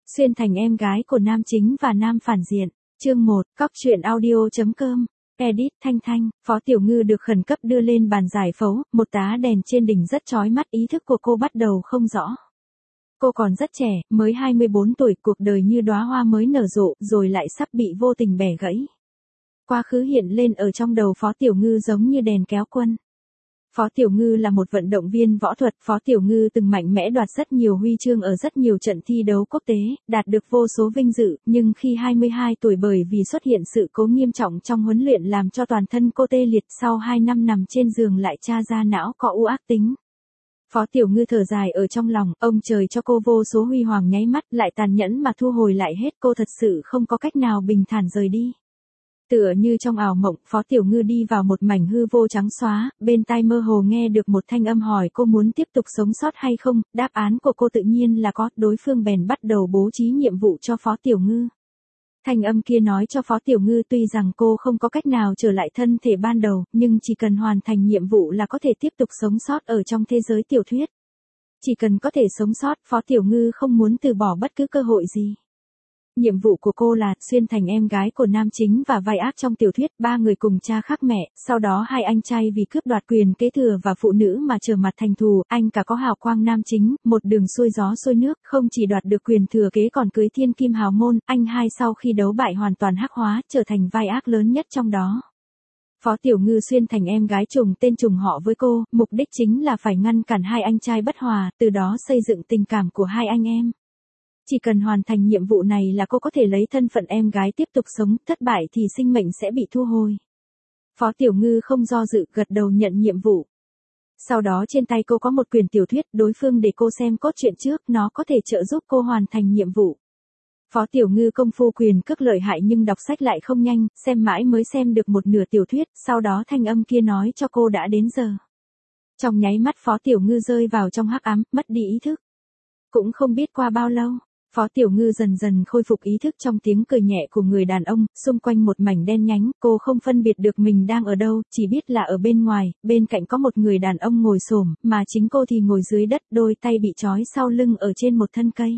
Xuyên thành em gái của nam chính và nam phản diện. Chương 1, Cóc truyện audio.com. Edit Thanh Thanh, Phó Tiểu Ngư được khẩn cấp đưa lên bàn giải phẫu, một tá đèn trên đỉnh rất chói mắt, ý thức của cô bắt đầu không rõ. Cô còn rất trẻ, mới 24 tuổi, cuộc đời như đóa hoa mới nở rộ, rồi lại sắp bị vô tình bẻ gãy. Quá khứ hiện lên ở trong đầu Phó Tiểu Ngư giống như đèn kéo quân. Phó Tiểu Ngư là một vận động viên võ thuật, Phó Tiểu Ngư từng mạnh mẽ đoạt rất nhiều huy chương ở rất nhiều trận thi đấu quốc tế, đạt được vô số vinh dự, nhưng khi 22 tuổi bởi vì xuất hiện sự cố nghiêm trọng trong huấn luyện làm cho toàn thân cô tê liệt, sau 2 năm nằm trên giường lại tra ra não có u ác tính. Phó Tiểu Ngư thở dài ở trong lòng, ông trời cho cô vô số huy hoàng nháy mắt lại tàn nhẫn mà thu hồi lại hết, cô thật sự không có cách nào bình thản rời đi. Tựa như trong ảo mộng, Phó Tiểu Ngư đi vào một mảnh hư vô trắng xóa, bên tai mơ hồ nghe được một thanh âm hỏi cô muốn tiếp tục sống sót hay không, đáp án của cô tự nhiên là có, đối phương bèn bắt đầu bố trí nhiệm vụ cho Phó Tiểu Ngư. Thanh âm kia nói cho Phó Tiểu Ngư tuy rằng cô không có cách nào trở lại thân thể ban đầu, nhưng chỉ cần hoàn thành nhiệm vụ là có thể tiếp tục sống sót ở trong thế giới tiểu thuyết. Chỉ cần có thể sống sót, Phó Tiểu Ngư không muốn từ bỏ bất cứ cơ hội gì. Nhiệm vụ của cô là xuyên thành em gái của nam chính và vai ác trong tiểu thuyết, ba người cùng cha khác mẹ, sau đó hai anh trai vì cướp đoạt quyền kế thừa và phụ nữ mà trở mặt thành thù, anh cả có hào quang nam chính, một đường xuôi gió xuôi nước, không chỉ đoạt được quyền thừa kế còn cưới thiên kim hào môn, anh hai sau khi đấu bại hoàn toàn hắc hóa, trở thành vai ác lớn nhất trong đó. Phó Tiểu Ngư xuyên thành em gái trùng tên trùng họ với cô, mục đích chính là phải ngăn cản hai anh trai bất hòa, từ đó xây dựng tình cảm của hai anh em. Chỉ cần hoàn thành nhiệm vụ này là cô có thể lấy thân phận em gái tiếp tục sống, thất bại thì sinh mệnh sẽ bị thu hồi. Phó Tiểu Ngư không do dự, gật đầu nhận nhiệm vụ. Sau đó trên tay cô có một quyển tiểu thuyết, đối phương để cô xem cốt truyện trước, nó có thể trợ giúp cô hoàn thành nhiệm vụ. Phó Tiểu Ngư công phu quyền cước lợi hại nhưng đọc sách lại không nhanh, xem mãi mới xem được một nửa tiểu thuyết, sau đó thanh âm kia nói cho cô đã đến giờ. Trong nháy mắt Phó Tiểu Ngư rơi vào trong hắc ám, mất đi ý thức. Cũng không biết qua bao lâu, Phó Tiểu Ngư dần dần khôi phục ý thức trong tiếng cười nhẹ của người đàn ông, xung quanh một mảnh đen nhánh, cô không phân biệt được mình đang ở đâu, chỉ biết là ở bên ngoài, bên cạnh có một người đàn ông ngồi xổm, mà chính cô thì ngồi dưới đất, đôi tay bị trói sau lưng ở trên một thân cây.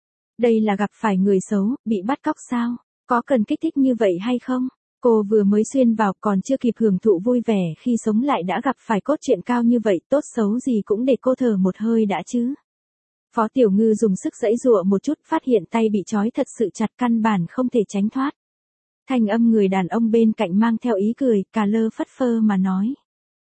Đây là gặp phải người xấu, bị bắt cóc sao? Có cần kích thích như vậy hay không? Cô vừa mới xuyên vào, còn chưa kịp hưởng thụ vui vẻ khi sống lại đã gặp phải cốt truyện cao như vậy, tốt xấu gì cũng để cô thở một hơi đã chứ. Phó Tiểu Ngư dùng sức giãy giụa một chút, phát hiện tay bị trói thật sự chặt, căn bản không thể tránh thoát. Thanh âm người đàn ông bên cạnh mang theo ý cười, cà lơ phất phơ mà nói.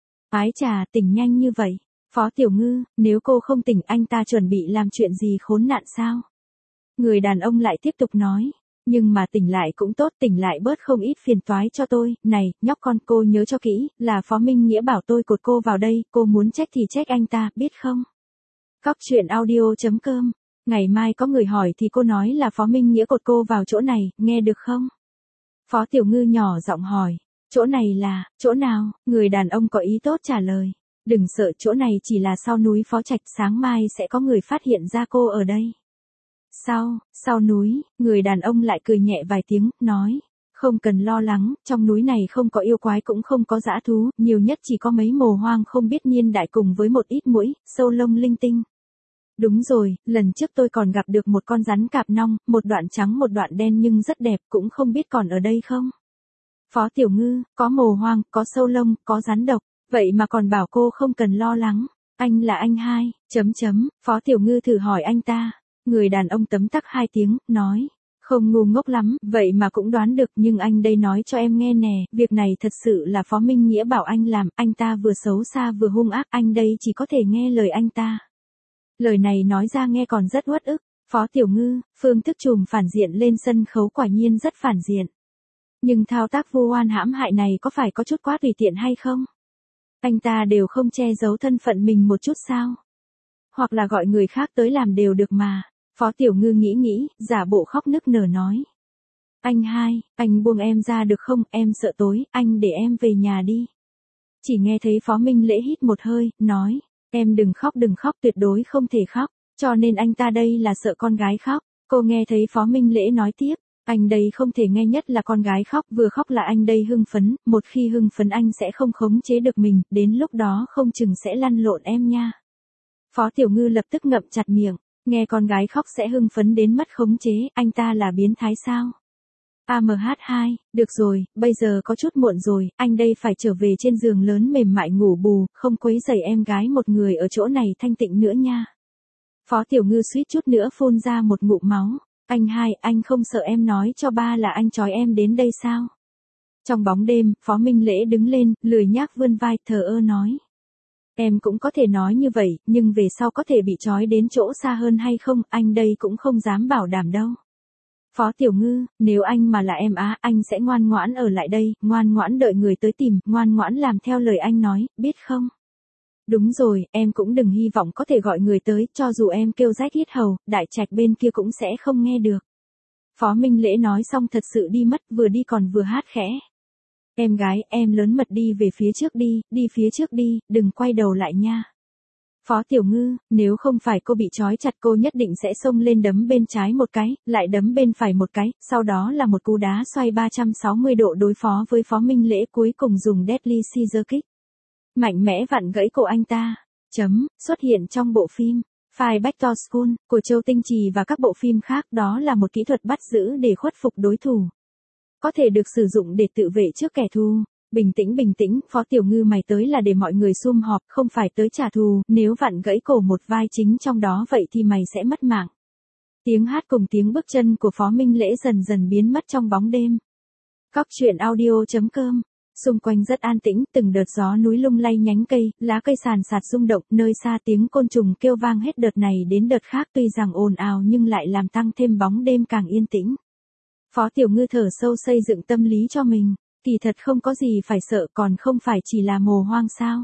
Ái chà, tỉnh nhanh như vậy. Phó Tiểu Ngư, nếu cô không tỉnh anh ta chuẩn bị làm chuyện gì khốn nạn sao? Người đàn ông lại tiếp tục nói. Nhưng mà tỉnh lại cũng tốt, tỉnh lại bớt không ít phiền toái cho tôi. Này, nhóc con, cô nhớ cho kỹ, là Phó Minh Nghĩa bảo tôi cột cô vào đây, cô muốn trách thì trách anh ta, biết không? Cóc truyện audio.com. Ngày mai có người hỏi thì cô nói là Phó Minh Nghĩa cột cô vào chỗ này, nghe được không? Phó Tiểu Ngư nhỏ giọng hỏi. Chỗ này là, chỗ nào? Người đàn ông có ý tốt trả lời. Đừng sợ, chỗ này chỉ là sau núi Phó Trạch, sáng mai sẽ có người phát hiện ra cô ở đây. Sau núi, người đàn ông lại cười nhẹ vài tiếng, nói. Không cần lo lắng, trong núi này không có yêu quái cũng không có dã thú, nhiều nhất chỉ có mấy mồ hoang không biết niên đại cùng với một ít muỗi, sâu lông linh tinh. Đúng rồi, lần trước tôi còn gặp được một con rắn cạp nong, một đoạn trắng một đoạn đen nhưng rất đẹp, cũng không biết còn ở đây không. Phó Tiểu Ngư, có mồ hoang, có sâu lông, có rắn độc, vậy mà còn bảo cô không cần lo lắng. Anh là anh hai, Phó Tiểu Ngư thử hỏi anh ta. Người đàn ông tấm tắc 2 tiếng, nói. Không ngu ngốc lắm, vậy mà cũng đoán được, nhưng anh đây nói cho em nghe nè, việc này thật sự là Phó Minh Nghĩa bảo anh làm, anh ta vừa xấu xa vừa hung ác, anh đây chỉ có thể nghe lời anh ta. Lời này nói ra nghe còn rất uất ức. Phó Tiểu Ngư, phương thức trùm phản diện lên sân khấu quả nhiên rất phản diện. Nhưng thao tác vu oan hãm hại này có phải có chút quá tùy tiện hay không? Anh ta đều không che giấu thân phận mình một chút sao? Hoặc là gọi người khác tới làm đều được mà. Phó Tiểu Ngư nghĩ, giả bộ khóc nức nở nói. Anh hai, anh buông em ra được không, em sợ tối, anh để em về nhà đi. Chỉ nghe thấy Phó Minh Lễ hít một hơi, nói. Em đừng khóc, tuyệt đối không thể khóc, cho nên anh ta đây là sợ con gái khóc. Cô nghe thấy Phó Minh Lễ nói tiếp. Anh đây không thể nghe nhất là con gái khóc, vừa khóc là anh đây hưng phấn, một khi hưng phấn anh sẽ không khống chế được mình, đến lúc đó không chừng sẽ lăn lộn em nha. Phó Tiểu Ngư lập tức ngậm chặt miệng. Nghe con gái khóc sẽ hưng phấn đến mất khống chế, anh ta là biến thái sao? AMH2, được rồi, bây giờ có chút muộn rồi, anh đây phải trở về trên giường lớn mềm mại ngủ bù, không quấy rầy em gái một người ở chỗ này thanh tịnh nữa nha. Phó Tiểu Ngư suýt chút nữa phun ra một ngụm máu. Anh hai, anh không sợ em nói cho ba là anh trói em đến đây sao? Trong bóng đêm, Phó Minh Lễ đứng lên, lười nhác vươn vai, thờ ơ nói. Em cũng có thể nói như vậy, nhưng về sau có thể bị trói đến chỗ xa hơn hay không, anh đây cũng không dám bảo đảm đâu. Phó Tiểu Ngư, nếu anh mà là em anh sẽ ngoan ngoãn ở lại đây, ngoan ngoãn đợi người tới tìm, ngoan ngoãn làm theo lời anh nói, biết không? Đúng rồi, em cũng đừng hy vọng có thể gọi người tới, cho dù em kêu rách hết hầu, đại trạch bên kia cũng sẽ không nghe được. Phó Minh Lễ nói xong thật sự đi mất, vừa đi còn vừa hát khẽ. Em gái, em lớn mật đi về phía trước đi phía trước đi, đừng quay đầu lại nha. Phó Tiểu Ngư, nếu không phải cô bị trói chặt cô nhất định sẽ xông lên đấm bên trái một cái, lại đấm bên phải một cái, sau đó là một cú đá xoay 360 độ đối phó với Phó Minh Lễ, cuối cùng dùng Deadly Scissor Kick. Mạnh mẽ vặn gãy cổ anh ta. Xuất hiện trong bộ phim Fight Back to School của Châu Tinh Trì và các bộ phim khác, đó là một kỹ thuật bắt giữ để khuất phục đối thủ. Có thể được sử dụng để tự vệ trước kẻ thù. Bình tĩnh, Phó Tiểu Ngư mày tới là để mọi người sum họp, không phải tới trả thù, nếu vặn gãy cổ một vai chính trong đó vậy thì mày sẽ mất mạng. Tiếng hát cùng tiếng bước chân của Phó Minh Lễ dần dần biến mất trong bóng đêm. Cóc truyện audio.com. Xung quanh rất an tĩnh, từng đợt gió núi lung lay nhánh cây, lá cây sàn sạt rung động, nơi xa tiếng côn trùng kêu vang hết đợt này đến đợt khác, tuy rằng ồn ào nhưng lại làm tăng thêm bóng đêm càng yên tĩnh. Phó Tiểu Ngư thở sâu xây dựng tâm lý cho mình, kỳ thật không có gì phải sợ, còn không phải chỉ là mồ hoang sao?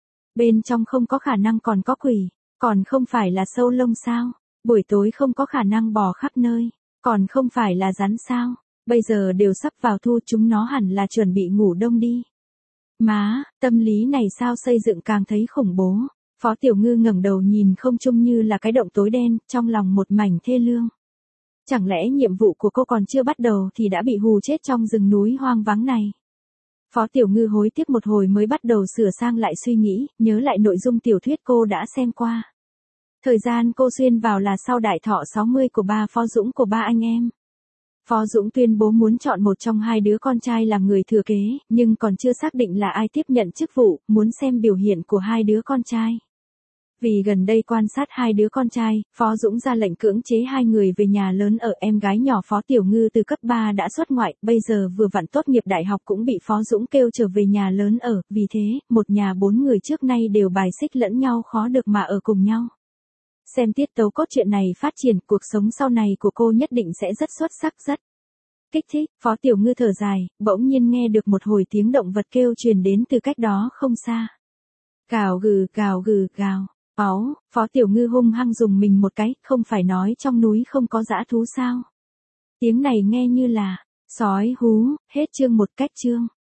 Bên trong không có khả năng còn có quỷ, còn không phải là sâu lông sao? Buổi tối không có khả năng bò khắp nơi, còn không phải là rắn sao? Bây giờ đều sắp vào thu, chúng nó hẳn là chuẩn bị ngủ đông đi. Má, tâm lý này sao xây dựng càng thấy khủng bố. Phó Tiểu Ngư ngẩng đầu nhìn không trung như là cái động tối đen, trong lòng một mảnh thê lương. Chẳng lẽ nhiệm vụ của cô còn chưa bắt đầu thì đã bị hù chết trong rừng núi hoang vắng này? Phó Tiểu Ngư hối tiếc một hồi mới bắt đầu sửa sang lại suy nghĩ, nhớ lại nội dung tiểu thuyết cô đã xem qua. Thời gian cô xuyên vào là sau đại thọ 60 của ba Phó Dũng của ba anh em. Phó Dũng tuyên bố muốn chọn một trong hai đứa con trai làm người thừa kế, nhưng còn chưa xác định là ai tiếp nhận chức vụ, muốn xem biểu hiện của hai đứa con trai. Vì gần đây quan sát hai đứa con trai, Phó Dũng ra lệnh cưỡng chế hai người về nhà lớn ở. Em gái nhỏ Phó Tiểu Ngư từ cấp 3 đã xuất ngoại, bây giờ vừa vặn tốt nghiệp đại học cũng bị Phó Dũng kêu trở về nhà lớn ở, vì thế, một nhà 4 người trước nay đều bài xích lẫn nhau, khó được mà ở cùng nhau. Xem tiết tấu cốt truyện này phát triển, cuộc sống sau này của cô nhất định sẽ rất xuất sắc, rất kích thích. Phó Tiểu Ngư thở dài, bỗng nhiên nghe được một hồi tiếng động vật kêu truyền đến từ cách đó không xa. Gào gừ gào. Phó Tiểu Ngư hung hăng dùng mình một cái, không phải nói trong núi không có dã thú sao? Tiếng này nghe như là sói hú. Hết chương 1. Cách chương